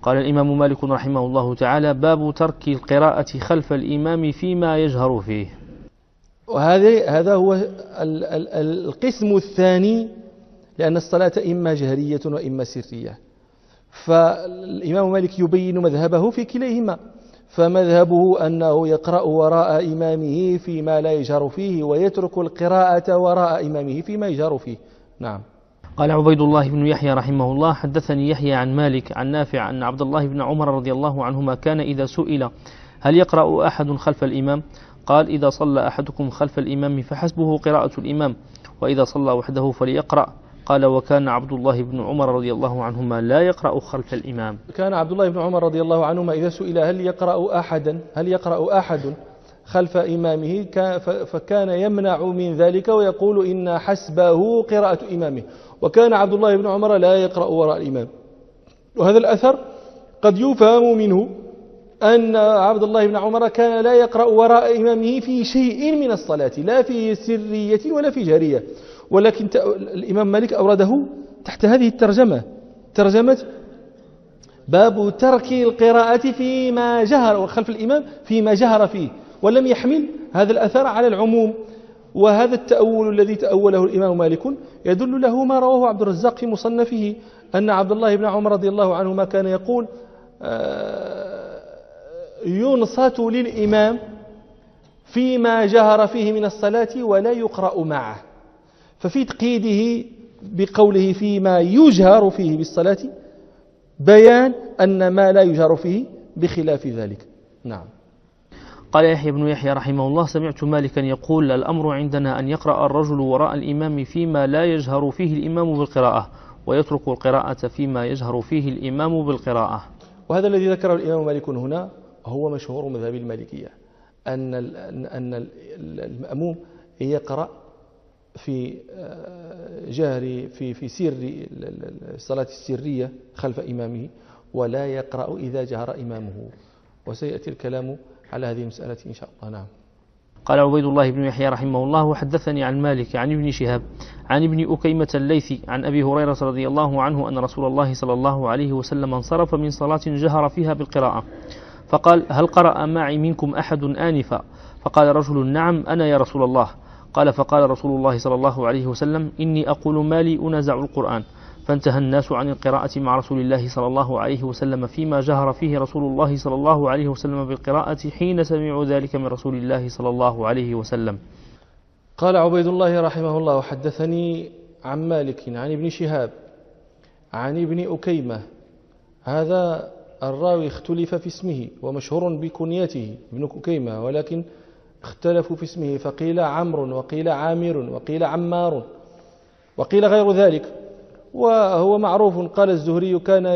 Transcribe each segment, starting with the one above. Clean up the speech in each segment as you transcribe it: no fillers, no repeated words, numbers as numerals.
قال الإمام مالك رحمه الله تعالى: باب ترك القراءة خلف الإمام فيما يجهر فيه. وهذا هو القسم الثاني، لأن الصلاة إما جهرية وإما سرية، فالإمام مالك يبين مذهبه في كليهما. فمذهبه أنه يقرأ وراء إمامه فيما لا يجهر فيه، ويترك القراءة وراء إمامه فيما يجهر فيه. نعم. قال عبيد الله بن يحيى رحمه الله: حدثني يحيى عن مالك عن نافع أن عبد الله بن عمر رضي الله عنهما كان إذا سئل هل يقرأ أحد خلف الإمام قال: إذا صلى أحدكم خلف الإمام فحسبه قراءة الإمام، وإذا صلى وحده فليقرأ. قال: وكان عبد الله بن عمر رضي الله عنهما لا يقرأ خلف الإمام. كان عبد الله بن عمر رضي الله عنهما إذا سئل هل يقرأ أحد خلف إمامه فكان يمنع من ذلك ويقول إن حسبه قراءة إمامه، وكان عبد الله بن عمر لا يقرأ وراء الإمام. وهذا الأثر قد يفهم منه أن عبد الله بن عمر كان لا يقرأ وراء إمامه في شيء من الصلاة، لا في سرية ولا في جهرية، ولكن الإمام مالك أورده تحت هذه ترجمة باب ترك القراءة فيما جهر خلف الإمام فيما جهر فيه، ولم يحمل هذا الأثر على العموم. وهذا التأول الذي تأوله الإمام مالك يدل له ما رواه عبد الرزاق في مصنفه أن عبد الله بن عمر رضي الله عنهما كان يقول: ينصت للإمام فيما جهر فيه من الصلاة ولا يقرأ معه. ففي تقييده بقوله فيما يجهر فيه بالصلاة بيان أن ما لا يجهر فيه بخلاف ذلك. نعم. قال يحيى بن يحيى رحمه الله: سمعت مالكا يقول: الأمر عندنا أن يقرأ الرجل وراء الإمام فيما لا يجهر فيه الإمام بالقراءة، ويترك القراءة فيما يجهر فيه الإمام بالقراءة. وهذا الذي ذكره الإمام مالك هنا هو مشهور مذهب المالكية، أن المأموم يقرأ في جهر في سر الصلاة السرية خلف إمامه، ولا يقرأ إذا جهر إمامه، وسيأتي الكلام على هذه المسألة إن شاء الله. نعم. قال عبيد الله بن يحيى رحمه الله: وحدثني عن مالك عن ابن شهاب عن ابن أكيمة الليثي عن أبي هريرة رضي الله عنه أن رسول الله صلى الله عليه وسلم انصرف من صلاة جهر فيها بالقراءة، فقال: هل قرأ معي منكم أحد آنفا؟ فقال رجل: نعم أنا يا رسول الله. قال: فقال رسول الله صلى الله عليه وسلم: إني أقول ما لي أنازع القرآن. فانتهى الناس عن القراءة مع رسول الله صلى الله عليه وسلم فيما جهر فيه رسول الله صلى الله عليه وسلم بالقراءة حين سمعوا ذلك من رسول الله صلى الله عليه وسلم. قال عبيد الله رحمه الله: وحدثني عن مالك عن ابن شهاب عن ابن أكيمة. هذا الراوي اختلف في اسمه، ومشهور بكنيته ابن أكيمة، ولكن اختلفوا في اسمه، فقيل عمرو وقيل عامر وقيل عمار وقيل غير ذلك. وهو معروف، قال الزهري: كان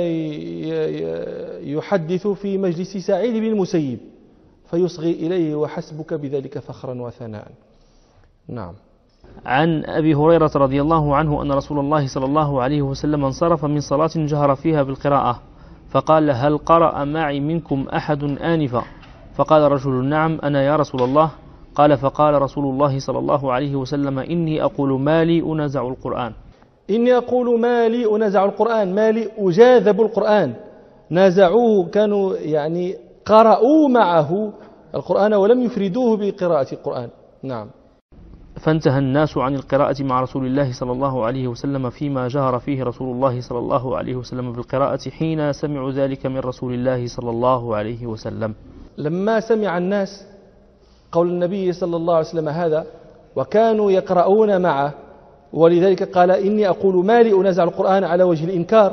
يحدث في مجلس سعيد بن المسيب فيصغي إليه وحسبك بذلك فخرا وثناء. نعم. عن أبي هريرة رضي الله عنه أن رسول الله صلى الله عليه وسلم انصرف من صلاة جهر فيها بالقراءة، فقال: هل قرأ معي منكم أحد آنفا؟ فقال رجل: نعم أنا يا رسول الله. قال: فقال رسول الله صلى الله عليه وسلم: إني أقول ما لي أنازع القرآن. إني أقول ما لي أنازع القرآن، ما لي أجاذب القرآن. نازعوه، كانوا يعني قرأوا معه القرآن ولم يفردوه بقراءة القرآن. نعم. فانتهى الناس عن القراءة مع رسول الله صلى الله عليه وسلم فيما جهر فيه رسول الله صلى الله عليه وسلم بالقراءة حين سمعوا ذلك من رسول الله صلى الله عليه وسلم. لما سمع الناس قول النبي صلى الله عليه وسلم هذا وكانوا يقرؤون معه، ولذلك قال: إني أقول ما لي أنازع القرآن على وجه الإنكار،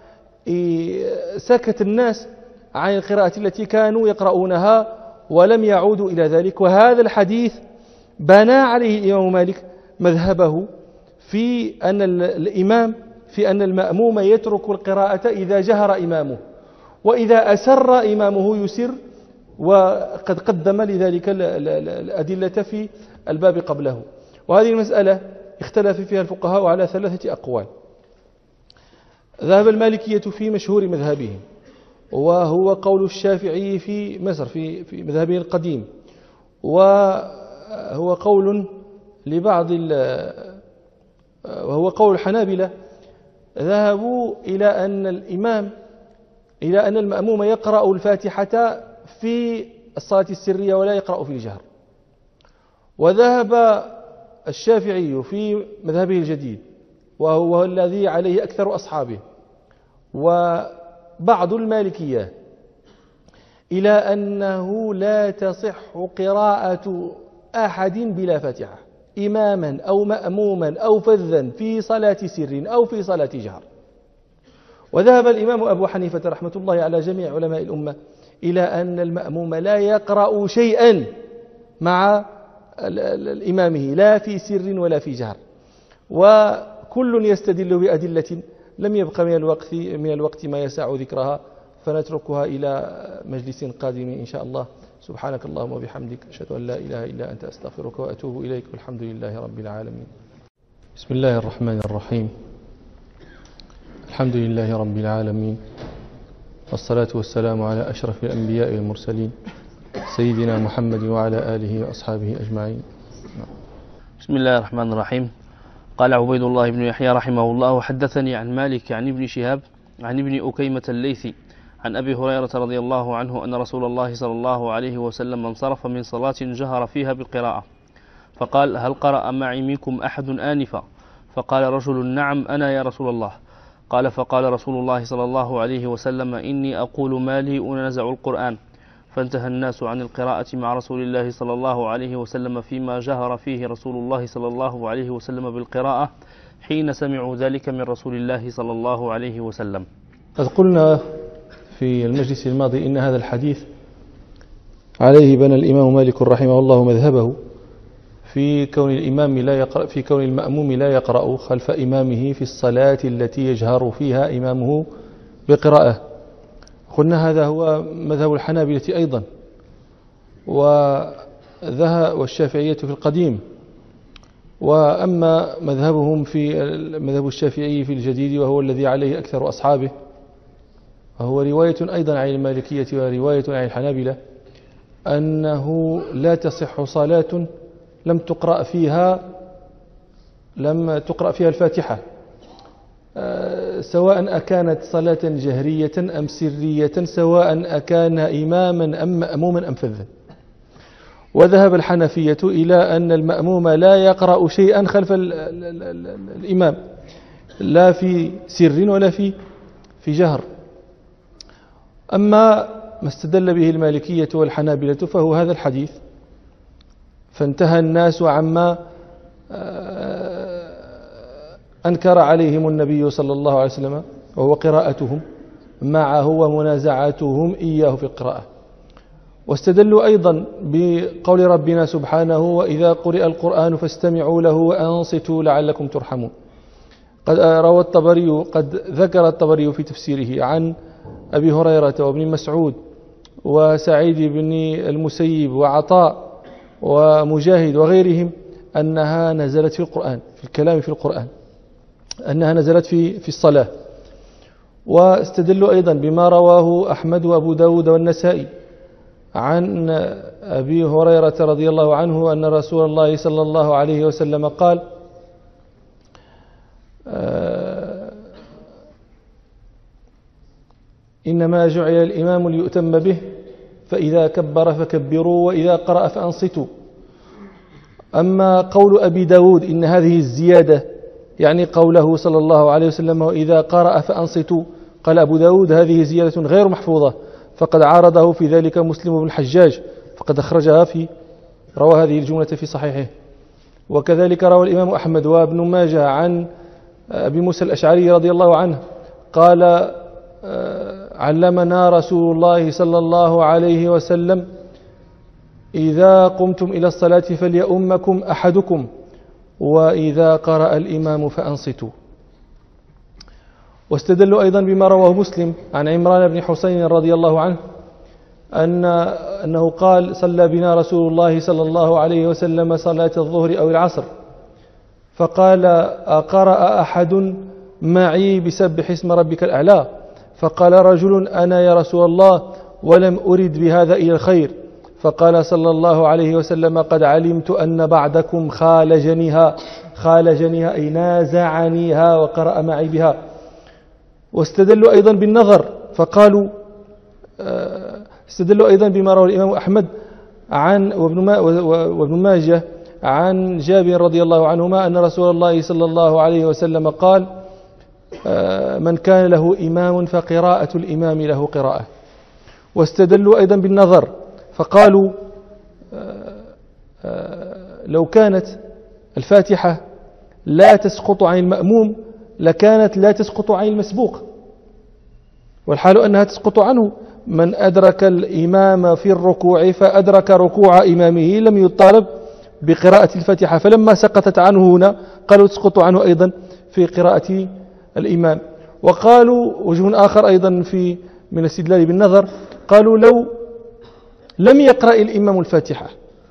سكت الناس عن القراءة التي كانوا يقرؤونها ولم يعودوا إلى ذلك. وهذا الحديث بنى عليه الإمام مالك مذهبه في أن المأموم يترك القراءة إذا جهر إمامه، وإذا أسر إمامه يسر، وقد قدم لذلك الأدلة في الباب قبله. وهذه المسألة اختلف فيها الفقهاء على 3 أقوال. ذهب المالكية في مشهور مذهبهم، وهو قول الشافعي في مصر في مذهبه القديم، وهو قول وهو قول الحنابلة. ذهبوا إلى أن الإمام إلى أن المأموم يقرأ الفاتحة في الصلاة السرية ولا يقرأ في الجهر. وذهب الشافعي في مذهبه الجديد وهو الذي عليه أكثر أصحابه وبعض المالكية إلى أنه لا تصح قراءة أحد بلا فاتحة، إماما أو مأموما أو فذا، في صلاة سر أو في صلاة جهر. وذهب الإمام أبو حنيفة رحمة الله على جميع علماء الأمة إلى أن المأموم لا يقرأ شيئا مع إمامه لا في سر ولا في جهر. وكل يستدل بأدلة لم يبق من الوقت ما يسع ذكرها، فنتركها إلى مجلس قادم إن شاء الله. سبحانك اللهم وبحمدك، أشهد أن لا إله إلا أنت، أستغفرك وأتوب إليك، والحمد لله رب العالمين. بسم الله الرحمن الرحيم. الحمد لله رب العالمين، والصلاة والسلام على أشرف الأنبياء والمرسلين سيدنا محمد وعلى آله وأصحابه أجمعين. بسم الله الرحمن الرحيم. قال عبيد الله بن يحيى رحمه الله: وحدثني عن مالك عن ابن شهاب عن ابن أكيمة الليثي عن أبي هريرة رضي الله عنه أن رسول الله صلى الله عليه وسلم انصرف من صلاة جهر فيها بالقراءة، فقال: هل قرأ معي منكم أحد آنفا؟ فقال رجل: نعم أنا يا رسول الله. قال: فقال رسول الله صلى الله عليه وسلم: إني أقول ما لي أنازع القرآن. فانتهى الناس عن القراءة مع رسول الله صلى الله عليه وسلم فيما جهر فيه رسول الله صلى الله عليه وسلم بالقراءة حين سمعوا ذلك من رسول الله صلى الله عليه وسلم. قد قلنا في المجلس الماضي إن هذا الحديث عليه بنى الإمام مالك رحمه الله مذهبه في كون المأموم لا يقرأ خلف إمامه في الصلاة التي يجهر فيها إمامه بقراءة. قلنا هذا هو مذهب الحنابلة أيضا، والشافعية في القديم. وأما مذهبهم في مذهب الشافعي في الجديد وهو الذي عليه أكثر أصحابه، وهو رواية أيضا عن المالكية ورواية عن الحنابلة، أنه لا تصح صلاة لم تقرأ فيها الفاتحة، سواء أكانت صلاة جهرية أم سرية، سواء أكان إماما أم مأموما أم فذا. وذهب الحنفية إلى أن المأموم لا يقرأ شيئا خلف الإمام لا في سر ولا في جهر. أما ما استدل به المالكية والحنابلة فهو هذا الحديث: فانتهى الناس عما أنكر عليهم النبي صلى الله عليه وسلم، وهو قراءتهم معه ومنازعتهم إياه في القراءة. واستدلوا أيضا بقول ربنا سبحانه: وإذا قرئ القرآن فاستمعوا له وأنصتوا لعلكم ترحمون. قد ذكر الطبري في تفسيره عن أبي هريرة وابن مسعود وسعيد بن المسيب وعطاء ومجاهد وغيرهم أنها نزلت في القرآن، في الكلام في القرآن، أنها نزلت في الصلاة. واستدلوا أيضا بما رواه أحمد وأبو داود والنسائي عن أبي هريرة رضي الله عنه أن رسول الله صلى الله عليه وسلم قال: إنما جعل الإمام ليؤتم به، فإذا كبر فكبروا وإذا قرأ فأنصتوا. أما قول أبي داود إن هذه الزيادة يعني قوله صلى الله عليه وسلم: وإذا قرأ فأنصتوا، قال أبو داود: هذه زيادة غير محفوظة، فقد عارضه في ذلك مسلم بن الحجاج، فقد أخرجها روى هذه الجملة في صحيحه. وكذلك روى الإمام أحمد وابن ماجه عن أبي موسى الأشعري رضي الله عنه قال: علمنا رسول الله صلى الله عليه وسلم: إذا قمتم إلى الصلاة فليؤمكم أحدكم، وإذا قرأ الإمام فأنصتوا. واستدلوا أيضا بما رواه مسلم عن عمران بن حسين رضي الله عنه أنه قال: صلى بنا رسول الله صلى الله عليه وسلم صلاة الظهر أو العصر، فقال: أقرأ أحد معي بسبح اسم ربك الأعلى؟ فقال رجل: أنا يا رسول الله، ولم أرد بهذا إلى الخير. فقال صلى الله عليه وسلم: قد علمت أن بعدكم خالجنيها أي نازعنيها وقرأ معي بها. واستدلوا أيضا بالنظر، فقالوا استدلوا أيضا بما روى الإمام أحمد وابن ماجه عن جابر رضي الله عنهما أن رسول الله صلى الله عليه وسلم قال من كان له إمام فقراءة الإمام له قراءة. واستدلوا أيضا بالنظر فقالوا لو كانت الفاتحة لا تسقط عن المأموم لكانت لا تسقط عن المسبوق، والحال أنها تسقط عنه. من أدرك الإمام في الركوع فأدرك ركوع إمامه لم يطالب بقراءة الفاتحة، فلما سقطت عنه هنا قالوا تسقط عنه أيضا في قراءة الإمام. وقالوا وجه آخر أيضا من الاستدلال بالنظر، قالوا لو لم يقرأ الإمام الفاتحة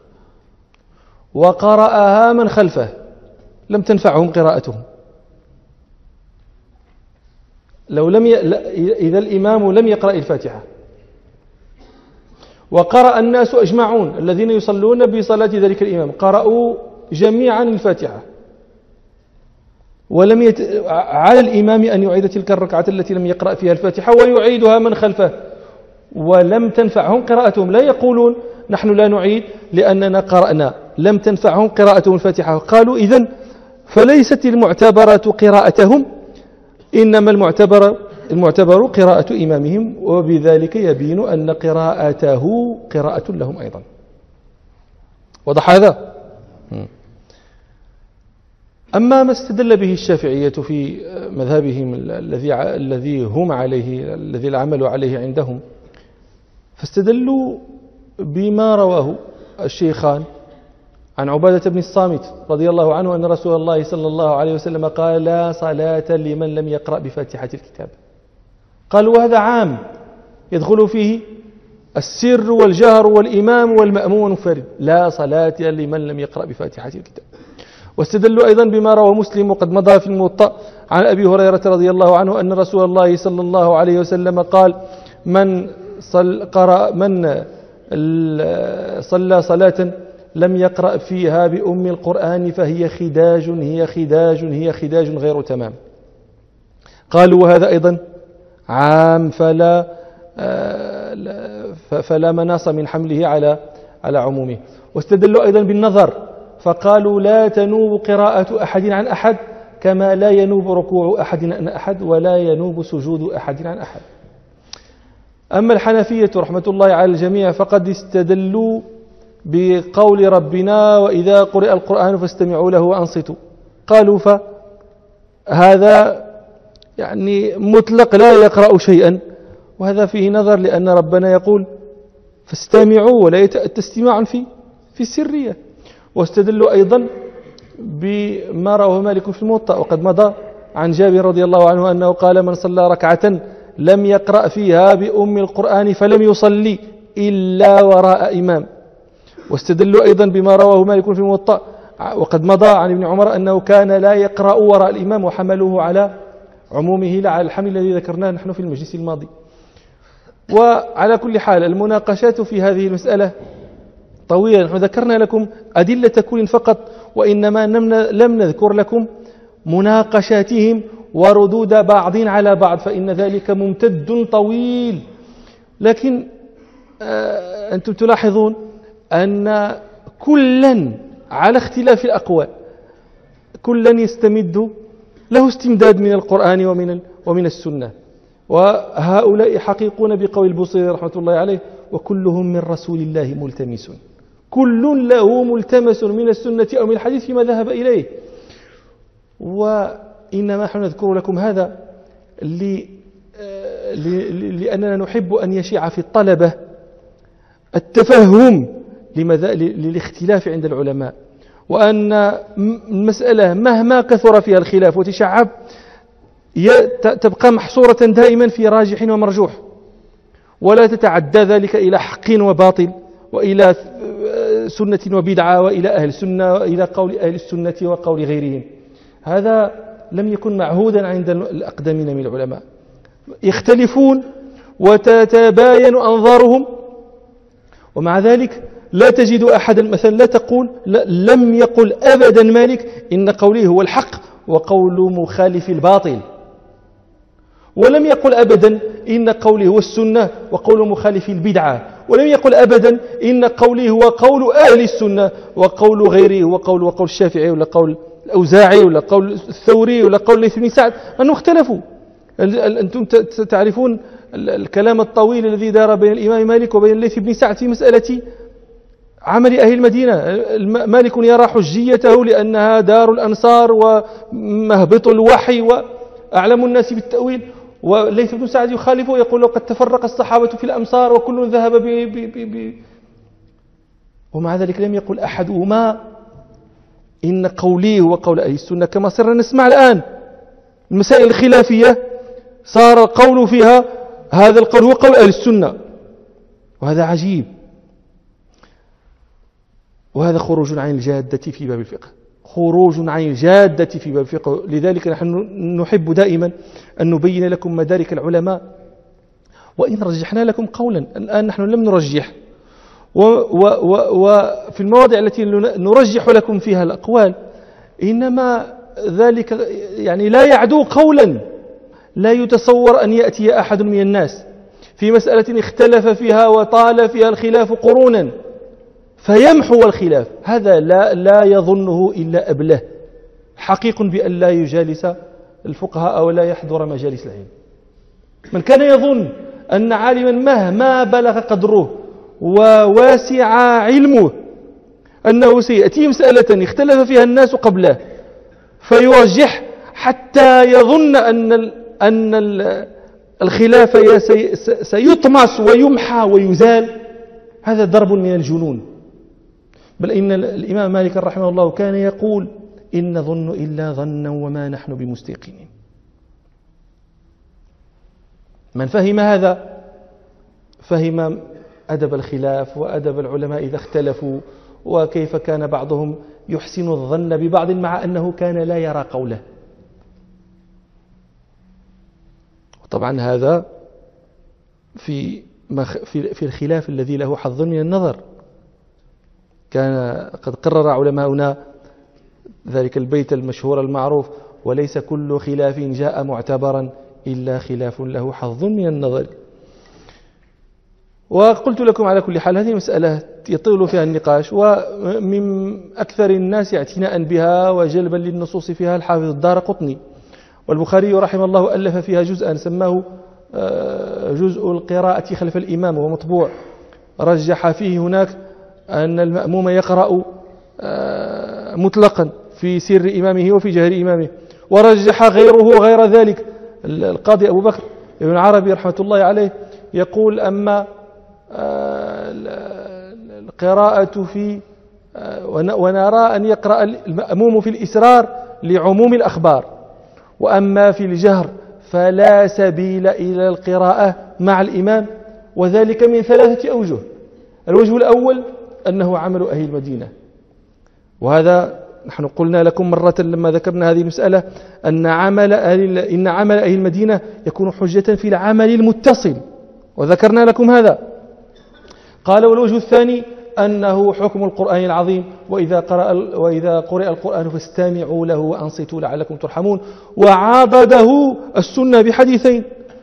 وقرأها من خلفه لم تنفعهم قراءتهم. إذا الإمام لم يقرأ الفاتحة وقرأ الناس أجمعون الذين يصلون بصلاة ذلك الإمام قرأوا جميعا الفاتحة، ولم على الإمام أن يعيد تلك الركعة التي لم يقرأ فيها الفاتحة ويعيدها من خلفه، ولم تنفعهم قراءتهم. لا يقولون نحن لا نعيد لأننا قرأنا، لم تنفعهم قراءتهم الفاتحة. قالوا إذن فليست المعتبرة قراءتهم، إنما المعتبر قراءة إمامهم، وبذلك يبين أن قراءته قراءة لهم أيضا. وضح هذا؟ أما ما استدل به الشافعية في مذهبهم الذي هم عليه، الذي العمل عليه عندهم، فاستدلوا بما رواه الشيخان عن عبادة بن الصامت رضي الله عنه أن رسول الله صلى الله عليه وسلم قال لا صلاة لمن لم يقرأ بفاتحة الكتاب. قالوا وهذا عام يدخل فيه السر والجهر والإمام والمأموم والمنفرد، لا صلاة لمن لم يقرأ بفاتحة الكتاب. واستدلوا أيضا بما روى مسلم وقد مضى في الموطأ عن أبي هريرة رضي الله عنه أن رسول الله صلى الله عليه وسلم قال من صلى صلاة لم يقرأ فيها بأم القرآن فهي خداج غير تمام. قالوا وهذا أيضا عام فلا مناص من حمله على عمومه. واستدلوا أيضا بالنظر فقالوا لا تنوب قراءة أحد عن أحد كما لا ينوب ركوع أحد عن أحد ولا ينوب سجود أحد عن أحد. أما الحنفية رحمة الله على الجميع فقد استدلوا بقول ربنا وإذا قرئ القرآن فاستمعوا له وأنصتوا. قالوا فهذا يعني مطلق لا يقرأ شيئا، وهذا فيه نظر لأن ربنا يقول فاستمعوا ولا يتأتى استماع في السرية. واستدلوا أيضا بما رواه مالك في الموطأ وقد مضى عن جابر رضي الله عنه أنه قال من صلى ركعة لم يقرأ فيها بأم القرآن فلم يصلي إلا وراء إمام. واستدلوا أيضا بما رواه مالك في الموطأ وقد مضى عن ابن عمر أنه كان لا يقرأ وراء الإمام وحملوه على عمومه لا على الحمل الذي ذكرناه نحن في المجلس الماضي. وعلى كل حال المناقشات في هذه المسألة طويلة، نحن ذكرنا لكم أدلة كل فقط، وإنما لم نذكر لكم مناقشاتهم وردود بعض على بعض، فإن ذلك ممتد طويل. لكن أنتم تلاحظون أن كلا على اختلاف الأقوال كلا يستمد له استمداد من القرآن ومن السنة، وهؤلاء حقيقون بقول البوصيري رحمة الله عليه وكلهم من رسول الله ملتمس، كل له ملتمس من السنة أو من الحديث فيما ذهب إليه. وإنما نحن نذكر لكم هذا لأننا نحب أن يشيع في الطلبة التفهم للاختلاف عند العلماء، وأن المسألة مهما كثر فيها الخلاف وتشعب تبقى محصورة دائما في راجح ومرجوح، ولا تتعدى ذلك إلى حق وباطل وإلى سنة وبدعة وإلى أهل السنة وإلى قول أهل السنة وقول غيرهم. هذا لم يكن معهودا عند الأقدمين من العلماء، يختلفون وتتباين أنظارهم، ومع ذلك لا تجد أحدا مثلا لا تقول لم يقل أبدا مالك إن قوله هو الحق وقول مخالف الباطل، ولم يقل أبدا إن قولي هو السنة وقول مخالف البدعة، ولم يقل أبدا إن قولي هو قول أهل السنة وقول غيره هو وقول الشافعي ولا قول الأوزاعي ولا قول الثوري ولا قول ليث بن سعد، أنهم اختلفوا. أنتم تعرفون الكلام الطويل الذي دار بين الإمام مالك وبين ليث بن سعد في مسألة عمل أهل المدينة. مالك يرى حجيته لأنها دار الأنصار ومهبط الوحي وأعلم الناس بالتأويل، وليث بن سعد يخالفه ويقول قد تفرق الصحابة في الأمصار وكل ذهب ومع ذلك لم يقل أحدهما إن قولي هو قول أهل السنة كما صرنا نسمع الآن. المسائل الخلافية صار القول فيها هذا القول هو قول أهل السنة، وهذا عجيب، وهذا خروج عن الجادة في باب الفقه، خروج عن الجادة في باب الفقه. لذلك نحن نحب دائما أن نبين لكم مدارك العلماء، وإن رجحنا لكم قولا. الآن نحن لم نرجح، وفي المواضع التي نرجح لكم فيها الأقوال إنما ذلك يعني لا يعدو قولا. لا يتصور أن يأتي أحد من الناس في مسألة اختلف فيها وطال فيها الخلاف قرونا فيمحو الخلاف، هذا لا يظنه إلا أبله حقيق بأن لا يجالس الفقهاء أو لا يحضر مجالس العلم. من كان يظن أن عالما مهما بلغ قدره وواسع علمه أنه سيأتي مسألة اختلف فيها الناس قبله فيرجح حتى يظن أن الخلاف سيطمس ويمحى ويزال، هذا ضرب من الجنون. بل إن الإمام مالك رحمه الله كان يقول إن نظن إلا ظنا وما نحن بمستيقنين. من فهم هذا فهم أدب الخلاف وأدب العلماء إذا اختلفوا، وكيف كان بعضهم يحسن الظن ببعض مع أنه كان لا يرى قوله. طبعا هذا في الخلاف الذي له حظ من النظر. كان قد قرر علماؤنا ذلك البيت المشهور المعروف: وليس كل خلاف جاء معتبرا إلا خلاف له حظ من النظر. وقلت لكم على كل حال هذه مسألة يطول فيها النقاش، ومن أكثر الناس اعتناء بها وجلبا للنصوص فيها الحافظ الدارقطني، والبخاري رحمه الله ألف فيها جزءا سماه جزء القراءة خلف الإمام، ومطبوع. رجح فيه هناك أن المأموم يقرأ مطلقا في سر إمامه وفي جهر إمامه، ورجح غيره غير ذلك. القاضي أبو بكر ابن عربي رحمة الله عليه يقول: أما القراءة في ونرى أن يقرأ المأموم في الإسرار لعموم الأخبار، وأما في الجهر فلا سبيل إلى القراءة مع الإمام، وذلك من 3 أوجه. الوجه الأول أنه عمل أهل المدينة، وهذا نحن قلنا لكم مرة لما ذكرنا هذه المسألة إن عمل أهل المدينة يكون حجة في العمل المتصل، وذكرنا لكم هذا. قال: والوجه الثاني أنه حكم القرآن العظيم: وإذا قرئ القرآن فاستمعوا له وأنصتوا لعلكم ترحمون. وعاضده السنة بحديثين: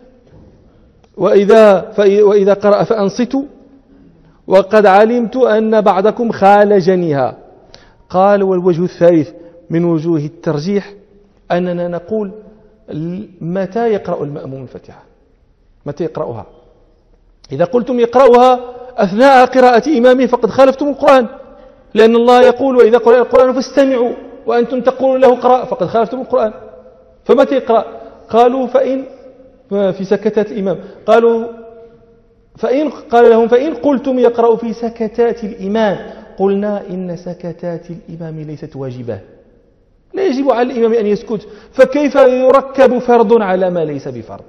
وإذا قرأ فأنصتوا، وقد علمت أن بعضكم خالجنيها. قال: والوجه الثالث من وجوه الترجيح أننا نقول: متى يقرأ المأموم الفاتحة؟ متى يقرأها؟ إذا قلتم يقرأها أثناء قراءة إمامه فقد خالفتم القرآن، لأن الله يقول: وإذا قرأ القرآن فاستمعوا، وأنتم تقولون له قرأ، فقد خالفتم القرآن. فمتى يقرأ؟ قالوا: فإن في سكتات الإمام. قال لهم: فإن قلتم يقرأ في سكتات الإمام، قلنا: إن سكتات الإمام ليست واجبة، لا يجب على الإمام أن يسكت، فكيف يركب فرض على ما ليس بفرض؟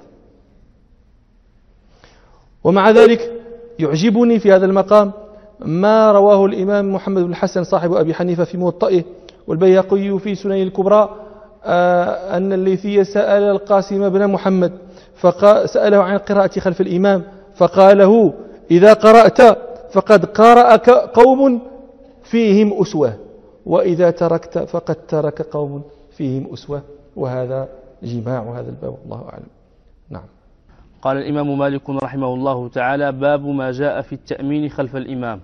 ومع ذلك يعجبني في هذا المقام ما رواه الإمام محمد بن الحسن صاحب أبي حنيفة في موطئه، والبيهقي في سنن الكبرى، أن الليثي سأل القاسم بن محمد فسأله عن القراءة خلف الإمام، فقال له: إذا قرأت فقد قرأ قوم فيهم أسوة، وإذا تركت فقد ترك قوم فيهم أسوة. وهذا جماع هذا الباب، والله أعلم. نعم. قال الإمام مالك رحمه الله تعالى: باب ما جاء في التأمين خلف الإمام.